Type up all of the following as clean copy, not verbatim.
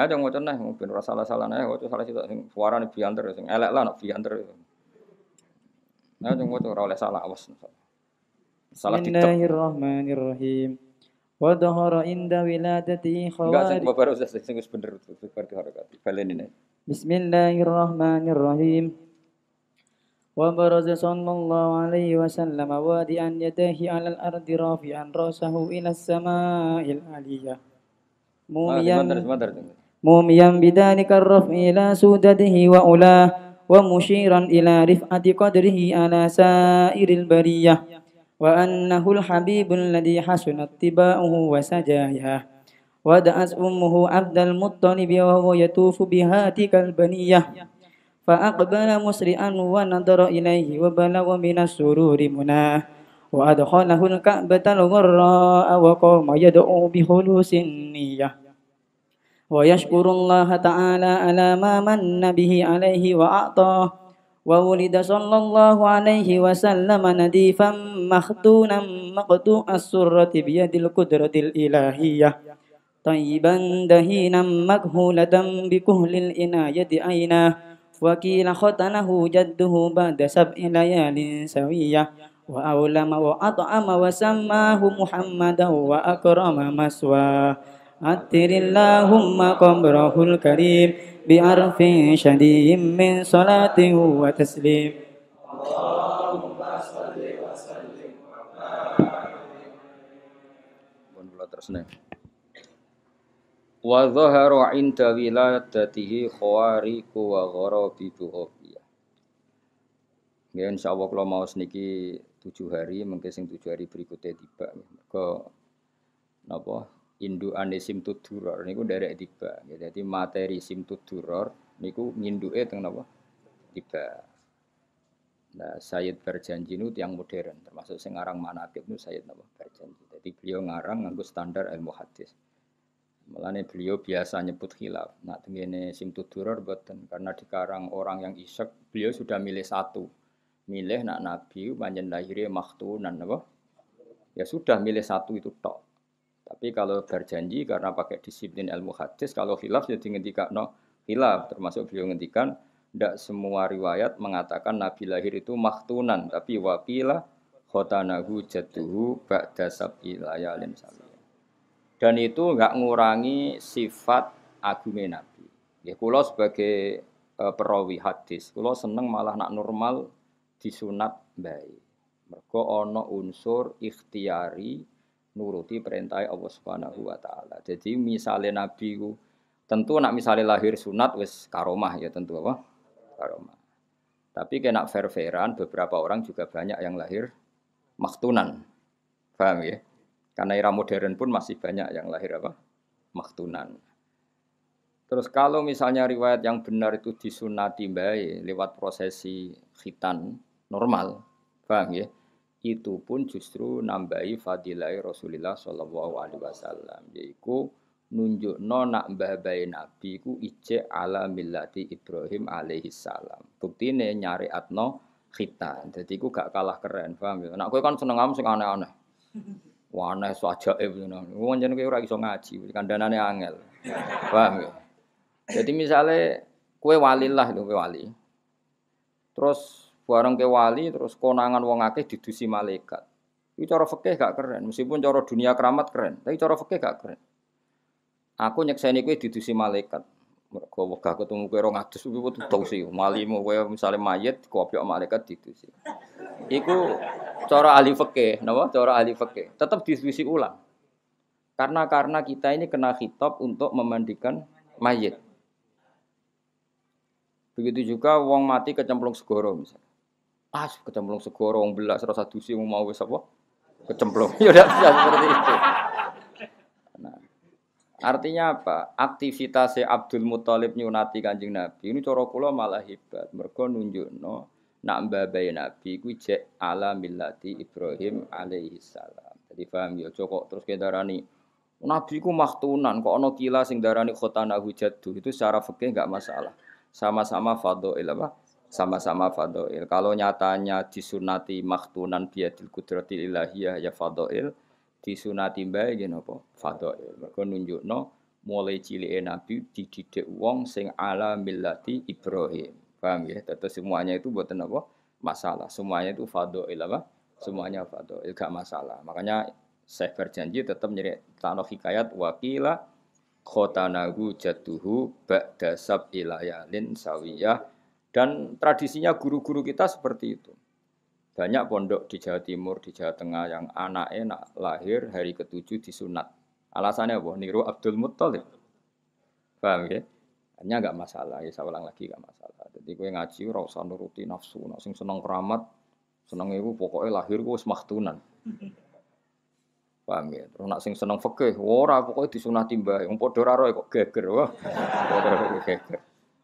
Ya jangan waca neh ben ora salah-salah neh waca salah sitok sing suarane bianter sing elek lah nek bianter. Ya jangan waca ora oleh salah awas. Salah diktek. Bismillahirrahmanirrahim. Wa dhahara inda wiladati Enggak sing khawari. babar sing wis bener bar diharakati. Baleni nih. Bismillahirrahmanirrahim. Wa baraza sallallahu alaihi wasallam wadi'an yadayhi 'alal ardi rafi'an rasahu ila as-sama'il 'aliyah. Ah sebentar Mumiyan sebentar. mumiyan bidzalika ar-raf'i ila sudadihi wa ulah wa musyiran ila rif'ati qadrihi ala sa'iril bariyah wa annahu al-habibul ladhi hasunat tiba'uhu wa sajayah wa da'at ummuhu Abdul Muttalib wa huwa yatufu bihatikal baniyah fa aqbala musri'an wa nadara ilaihi wa balagha minas sururi munah wa adkhalahu al-ka'batal gharra'a wa qama yad'u bi khulusin niyyah ويشكر الله تعالى على ما من به عليه وأعطاه وولد صلى الله عليه وسلم نديفا مختونا مقطوع السرة بيد القدرة الإلهية طيبا دهينا مكهولة بكهل الإناية عيناه وكيل ختنه جده بعد 7 ليال سوية وأولم وأطعم وسماه محمدا وأكرم مثواه عطر اللهم قبره الكريم بعرف شديد من صلاة وتسليم Pun kula terusne. Wa dhahara 'inda wiladatihi khawariqu wa gharabitu hafiyah. Ya insyaallah kula mau niki 7 hari mengke sing 7 hari berikutnya tiba. Mergo napa indukane simtud duror niku nderek tiba. Ya, dadi materi simtud duror niku nginduke teng napa tiba. Nah, Sayyid Barjanji itu yang modern, termasuk sing ngarang manaqib itu Sayyid napa Barjanji. Jadi beliau ngarang nganggo standar ilmu hadis. Mulane beliau biasa nyebut khilaf. Nak tengene simtud duror boten karena dikarang orang yang isek, beliau sudah milih satu. Milih nak nabi panjen lahirnya maktunan napa? Ya sudah milih satu itu tok. Tapi kalau berjanji karena pakai disiplin ilmu hadis, kalau khilaf jadi ngendikakno khilaf, termasuk beliau ngendikan ndak semua riwayat mengatakan nabi lahir itu maktunan, tapi waqila khotanahu jadduhu ba'da sab'i layalin sawi. Dan itu enggak ngurangi sifat agungnya nabi. Ya kula sebagai perawi hadis, kula seneng malah nak normal disunat baik. Mergo ana unsur ikhtiari nuruti perintah Allah Subhanahu wa taala. Jadi misalnya nabi ku tentu nak misalnya lahir sunat wis karomah ya tentu apa? Karomah. Tapi kena fair-fairan beberapa orang juga banyak yang lahir maktunan. Paham ya? Karena era modern pun masih banyak yang lahir apa? Maktunan. Terus kalau misalnya riwayat yang benar itu disunati baik lewat prosesi khitan normal, paham ya? Itu pun justru nambahi fadilah Rasulullah sallallahu alaihi wasallam. Yaiku nunjukno nak mbah-mbahe nabi ku ijek ala millati Ibrahim alaihi salam. Buktine nyariatno khitan. Dadi ku gak kalah keren, paham ya? Nek kowe kan seneng am sing aneh-aneh. Wah aneh so ajaib ngono. Wong jenenge kowe ora iso ngaji, kandhanane angel. Paham ya? Jadi misalnya kowe walilah lho kowe wali. Terus bareng ke wali terus konangan wong akeh didusi malaikat. Iki cara fikih gak keren, meskipun cara dunia keramat keren, tapi cara fikih gak keren. Aku nyekseni kowe didusi malaikat. Mergo wegah ketemu kowe 200 kuwi tutuk sih. Malimu kowe misale mayit kopiok malaikat didusi. Iku cara ahli fikih, napa? Cara ahli fikih. Tetap diskusi ulang. Karena kita ini kena khitab untuk memandikan mayit. Begitu juga wong mati kecemplung segoro misalnya. Kecemplung segoro wong belas rasa dusi mau wis apa? Kecemplung. Ya udah bisa seperti itu. Nah, artinya apa? Aktivitasnya Abdul Muthalib nyunati Kanjeng Nabi ini cara kula malah hebat. Mergo nunjukno nak mbabahe Nabi kuwi jek ala millati Ibrahim alaihi salam. Jadi paham ya, kok terus kendarani Nabi ku maktunan kok ana kila sing darani khotanahu jaddu itu secara fikih enggak masalah. Sama-sama fadhail apa? Sama-sama fadhail. Kalau nyatanya disunati maktunan biadil qudratil ilahiyah ya fadhail, disunati bae nggih napa? Fadhail. Mergo nunjukno mulai cilike Nabi dididik wong sing ala millati Ibrahim. Paham ya? Terus semuanya itu mboten apa? Masalah. Semuanya itu fadhail apa? Semuanya fadhail, gak masalah. Makanya saya berjanji tetap nyeritakno hikayat wakila khotanahu jatuhu ba'da sab'i layalin sawiyah, dan tradisinya guru-guru kita seperti itu. Banyak pondok di Jawa Timur, di Jawa Tengah yang anaknya lahir hari ke-7 disunat. Alasannya apa? Niru Abdul Muttalib. Paham ya? Hanya enggak masalah, ya saya ulang lagi enggak masalah. Jadi kowe ngaji ora usah nuruti nafsu, nek sing seneng keramat, seneng iku pokoke lahir ku wis maktunan. Paham ya? Terus nak sing seneng fikih, ora pokoke disunati mbah, wong padha ora kok geger. Wah. Padha geger.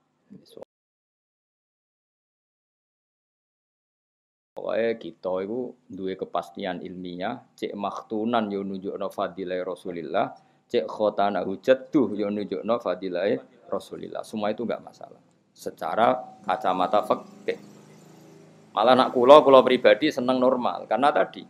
Pokoknya kita itu duwe kepastian ilmiah, cek maktunan yo nunjukno fadilah Rasulillah, cek khotana hujatuh yo nunjukno fadilah Rasulillah. Semua itu enggak masalah. Secara kacamata fikih. Malah nak kula pribadi seneng normal karena tadi.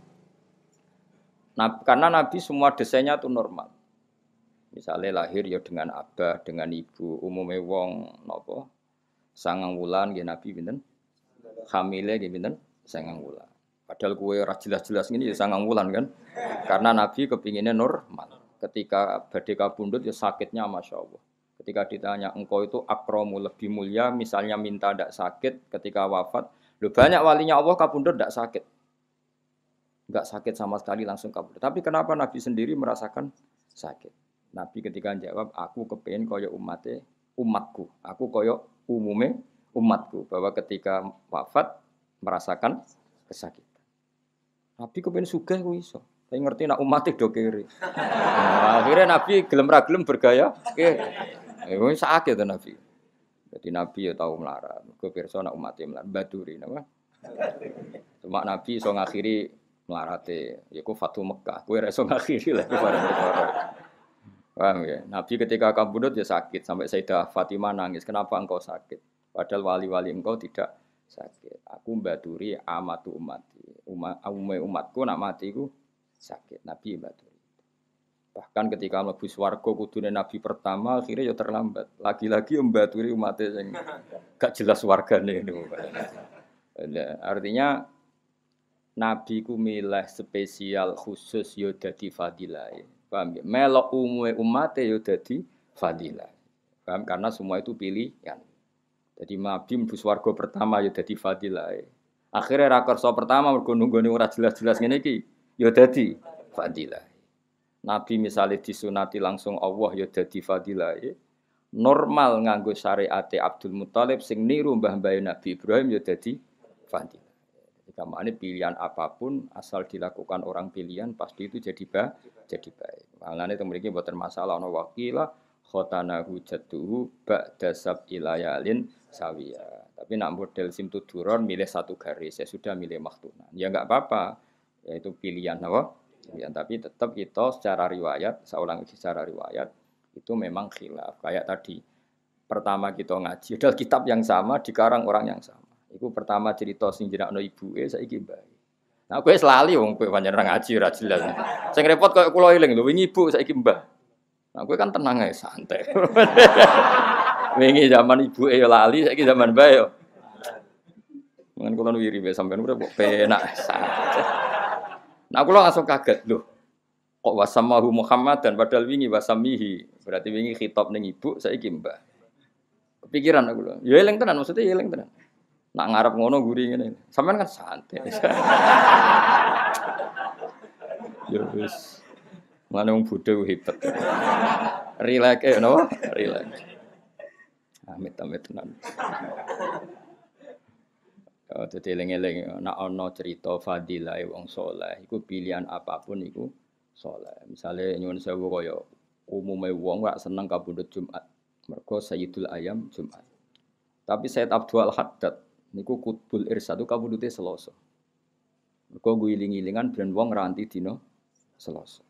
Karena Nabi semua desainnya itu normal. Misalnya lahir ya dengan abah, dengan ibu, umumnya wong napa 9 wulan nggih Nabi pinten? Hamile nggih pinten? 9 wulan. Padahal kue ora jelas-jelas ngene ya 9 wulan kan. Karena Nabi kepinginnya normal. Ketika badhe kabundut ya sakitnya Masya Allah. Ketika ditanya engkau itu akromu lebih mulia, misalnya minta tidak sakit ketika wafat. Loh, banyak walinya Allah kabundut tidak sakit. Enggak sakit sama sekali langsung kabundut. Tapi kenapa Nabi sendiri merasakan sakit? Nabi ketika jawab, aku kepingin koyo umatku. Aku koyo umume umatku. Bahwa ketika wafat merasakan kesakitan. Nabi kepingin sugih ku iso. Saya ngerti nak umatnya do kiri. Nah, akhirnya Nabi gelem ra gelem bergaya kiri. Sakit tuh Nabi. Jadi Nabi ya tahu melarat. Mergo pirsa nak umatnya melarat baduri napa. Cuma Nabi iso ngakhiri melarate. Yaiku Fatu Mekah. Kowe ra iso ngakhiri lah bareng perkara. Paham ya? Nabi ketika kabundut ya sakit sampai Sayyidah Fatimah nangis. Kenapa engkau sakit? Padahal wali-wali engkau tidak sakit. Aku baduri amatu umati. Umatku nak mati ku sakit. Nabi baduri. Bahkan ketika mlebu swarga kudune Nabi pertama akhirnya ya terlambat. Lagi-lagi mbaturi umatnya sing gak jelas wargane niku. Artinya Nabi ku milih spesial khusus yo dadi fadilah. Paham ya? Melok umume umate yo dadi fadilah. Paham? Karena semua itu pilihan. Jadi Nabi mlebu swarga pertama yo dadi fadilah. Akhirnya ra kersa pertama mergo nunggone ora jelas-jelas ngene iki yo dadi fadilah. Nabi misalnya disunati langsung Allah ya dadi fadilah. Normal nganggo syariat Abdul Muttalib sing niru mbah-mbah Nabi Ibrahim ya dadi fadilah. Kamane pilihan apapun asal dilakukan orang pilihan pasti itu jadi baik. Malane teng mriki mboten masalah ana wakila khotana hujatuhu ba'da sab'i layalin sawiya. Tapi nak model simtuduron milih satu garis, ya sudah milih maktunan. Ya enggak apa-apa. Yaitu pilihan apa? Ya, tapi tetap kita secara riwayat, saya ulangi secara riwayat itu memang khilaf. Kayak tadi pertama kita ngaji, adalah kitab yang sama dikarang orang yang sama. Itu pertama cerita sing jenakno ibuke saiki mbae. Nah, kowe selali wong kowe pancen ora ngaji ora jelas. Sing repot koyo kula eling lho wingi ibu saiki mbah. Nah, kowe kan tenang ae santai. Wingi zaman ibuke ya lali, saiki zaman mbae yo. Mungkin kula wiri wae sampean ora kok penak santai. Nah, aku langsung kaget loh. Kok wasamahu Muhammad dan padahal wingi wasamihi. Berarti wingi khitab ning ibu saiki mbah. Kepikiran aku lho. Ya eling tenan maksudnya ya eling tenan. Nak ngarep ngono guri ngene. Sampeyan kan santai. Ya wis. Mane wong bodho hebat. Rileks e no, rileks. Amit-amit tenan. Dadi eling-eling nek ana cerita fadilah wong saleh iku pilihan apapun iku saleh. Misale nyuwun sewu kaya umume wong gak seneng kabundut Jumat. Mergo Sayyidul Ayam Jumat. Tapi Sayyid Abdul Haddad niku Qutbul Irsad kabundute Selasa. Mergo guling-gilingan ben wong nganti dina Selasa.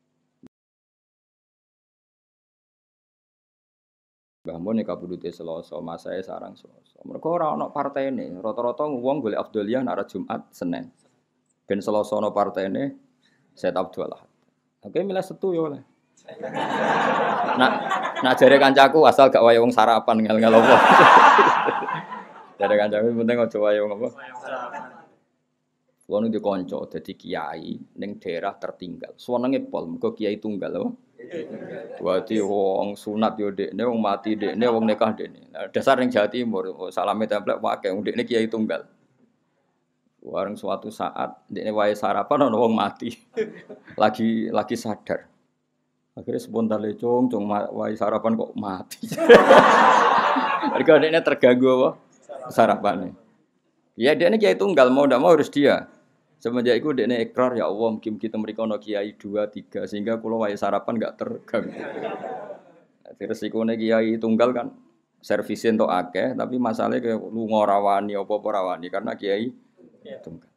Mbahmu nek kabudute Selasa, masae sarang Selasa. Mergo ora ana partene, rata-rata wong golek Afdholiyah nek Jumat, Senin. Ben Selasa ana partene Said Abdul Ahad. Oke milih Setu yo oleh. Nah jare kancaku asal gak wae wong sarapan ngel-ngel apa. Jare kancaku penting aja wae wong apa. Kulo nu dikonco dadi kiai ning daerah tertinggal. Senenge pol mergo kiai tunggal apa. Dadi wong sunat yo dekne, wong mati dekne, wong nikah dekne. Nah, dasar ning Jawa Timur, salame templek wae wong dekne kiai tunggal. Wareng suatu saat dekne wae sarapan ana wong mati. lagi sadar. Akhirnya spontan lecung, wae sarapan kok mati. Mergo dekne terganggu apa? Sarapannya. Ya dekne kiai tunggal mau ndak mau harus dia. Semenjak itu dekne ikrar ya Allah mungkin kita mriko ana kiai 2 3 sehingga kula wae sarapan enggak terganggu. Jadi resikone kiai tunggal kan servise entuk akeh tapi masalahnya kayak lunga rawani apa-apa rawani karena kiai tunggal.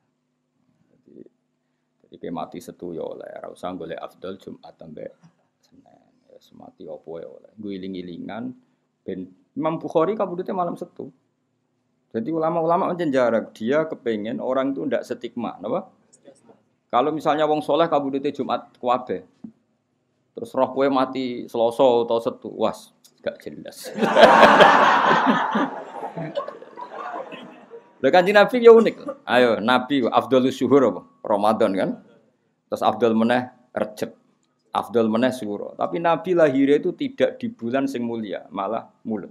Jadi kayak mati setu ya oleh ora usah golek afdal Jumat sampai Senin. Ya semati apa ya oleh. Guling-gilingan ben Imam Bukhari kabudute malam setu. Jadi ulama-ulama menjarak dia kepengen orang itu tidak stigma, apa? Kalau misalnya wong soleh kabudute Jumat kuwabe, terus roh kue mati Selasa atau Setu, was gak jelas. Lha Kanjeng Nabi ya unik. Ayo Nabi afdhalus syuhur apa? Ramadan kan. Terus afdal meneh Rejab. Afdal meneh Syuro. Tapi Nabi lahirnya itu tidak di bulan sing mulia, malah mulut.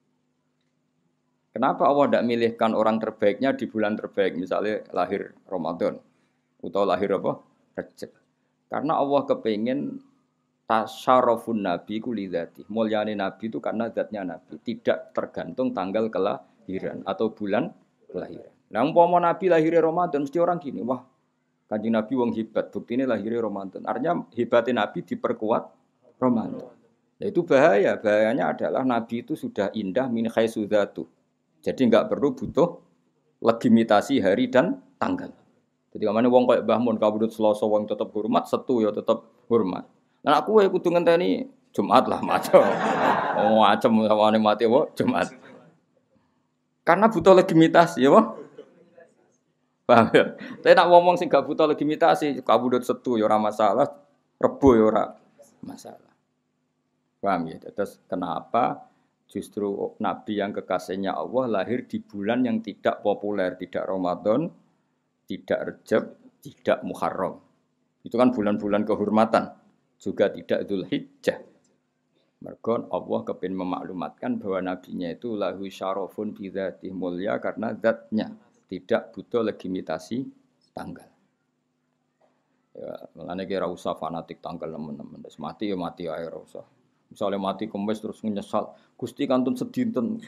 Kenapa Allah tidak milihkan orang terbaiknya di bulan terbaik, misalnya lahir Ramadan atau lahir apa? Rejab. Karena Allah kepengen tasyarafun Nabi kulidati. Mulyane Nabi itu karena zatnya Nabi, tidak tergantung tanggal kelahiran atau bulan kelahiran. Nah, umpama Nabi lahir Ramadan, mesti orang gini, wah, Kanjeng Nabi wong hebat, buktinya lahir Ramadan. Artinya hebatnya Nabi diperkuat Ramadan. Nah, itu bahaya. Bahayanya adalah Nabi itu sudah indah min khaisu dzatu. Jadi enggak perlu butuh legitimasi hari dan tanggal. Jadi kamane wong koyo Mbah Mun kabudut Selasa wong tetep hormat, Setu ya tetep hormat. Lah aku wae kudu ngenteni Jumat lah macam. Oh, macam sawane mati wae Jumat. Karena butuh legitimasi ya, Pak. Paham ya? Tapi nak ngomong sing gak butuh legitimasi, kabudut Setu ya ora masalah, Rebo ya ora masalah. Paham ya? Terus kenapa justru Nabi yang kekasihnya Allah lahir di bulan yang tidak populer, tidak Ramadan, tidak Rejab, tidak Muharram. Itu kan bulan-bulan kehormatan, juga tidak Dzulhijjah. Mergo Allah kepin memaklumatkan bahwa nabinya itu lahu syarafun bi dzatihi mulia karena zatnya, tidak butuh legitimasi tanggal. Ya, mulane kira usah fanatik tanggal teman-teman. Wis mati ya mati ae ora usah. Misalnya mati kemis terus menyesal, Gusti kantun sedinten.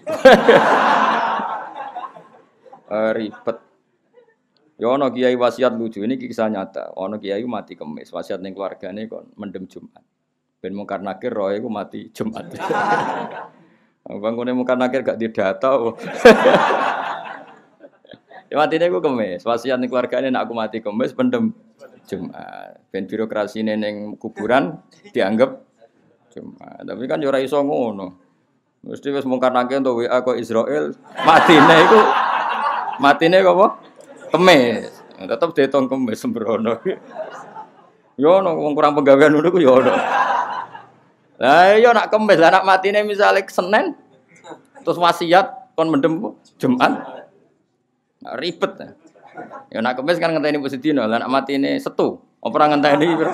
Ribet. Ya ana kiai wasiat lucu, ini kisah nyata. Ana kiai mati kemis, wasiat ning keluargane kon mendem Jumat. Ben mungkar nakir roe iku mati Jumat. Bangkune mungkar nakir gak didata. Ya matine iku kemis, wasiat ning keluargane nek aku mati kemis mendem Jumat. Ben birokrasine ning kuburan dianggap Jumat. Tapi kan yo ora iso ngono. Mesti wis mungkar nakir untuk WA kok Israel matine kok apa? Kemis. Tetep diitung kemis sembrono. Yo ono wong kurang penggawean ngono ku yo ono. Lah yo nak kemis, lah nak matine misale Senin terus wasiat kon mendem Jumat. Nah, ribet. Ya nak kemis kan ngenteni Posidino, lah nak matine Setu, ora ngenteni piro.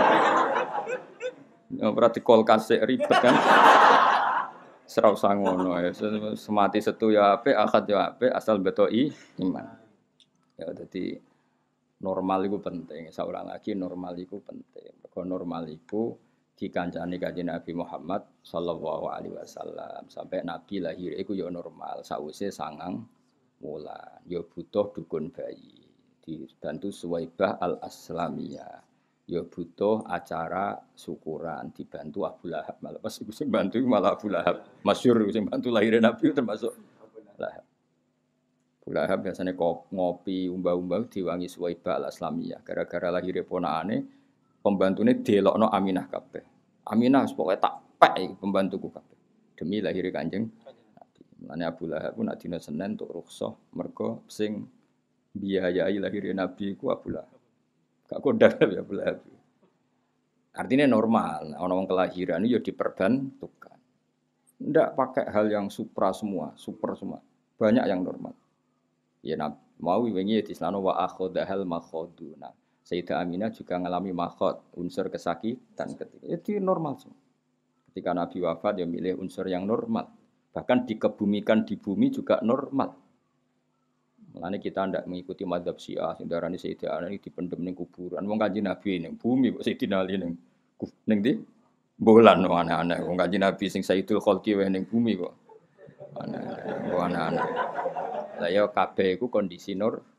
Ya berarti kolkas ribet kan. Serau sangono ya. Semati Setu ya apik, akad ya apik, asal betoi iman. Ya jadi normal itu penting. Saya ulang lagi normal itu penting. Kalau normal itu dikancani kanjeng Nabi Muhammad sallallahu alaihi wasallam sampai Nabi lahir itu ya normal. Sawise 9 wulan. Ya butuh dukun bayi. Dibantu Suwaibah al-Aslamiyah. Ya butuh acara syukuran dibantu Abu Lahab. Malah pas iku sing bantu malah Abu Lahab. Masyhur sing bantu lahir Nabi termasuk Lahab. Lahab biasanya ngopi, umbah-umbah diwangi Suwaibah al-Aslamiyah. Gara-gara lahir ponakane, pembantune delokno Aminah kabeh. Aminah pokoke tak pek pembantuku kabeh. Demi lahir Kanjeng Nabi. Mulane Abu Lahab pun nak dina Senin untuk rukhsah mergo sing biayai lahir Nabi ku Abu Lahab. Gak kondang ya Abu Lahab. Artinya normal. Orang kelahiran itu ya diperbantukan. Tidak pakai hal yang supra semua, super semua. Banyak yang normal. Ya mau wingi di sana wa akhodahal makhoduna. Sayyidah Aminah juga mengalami makhod, unsur kesakitan ketika itu normal semua. Ketika Nabi wafat ya milih unsur yang normal. Bahkan dikebumikan di bumi juga normal. Mulane kita ndak mengikuti mazhab Syiah, sing darani Sayyidah Aminah dipendem ning kuburan. Wong Kanjeng Nabi ning bumi kok Sayyidina Ali ning ndi? Bolan aneh-aneh. Wong Kanjeng Nabi sing Sayyidul Khalqi wae ning bumi kok. Aneh-aneh. Lah ya kabeh iku kondisi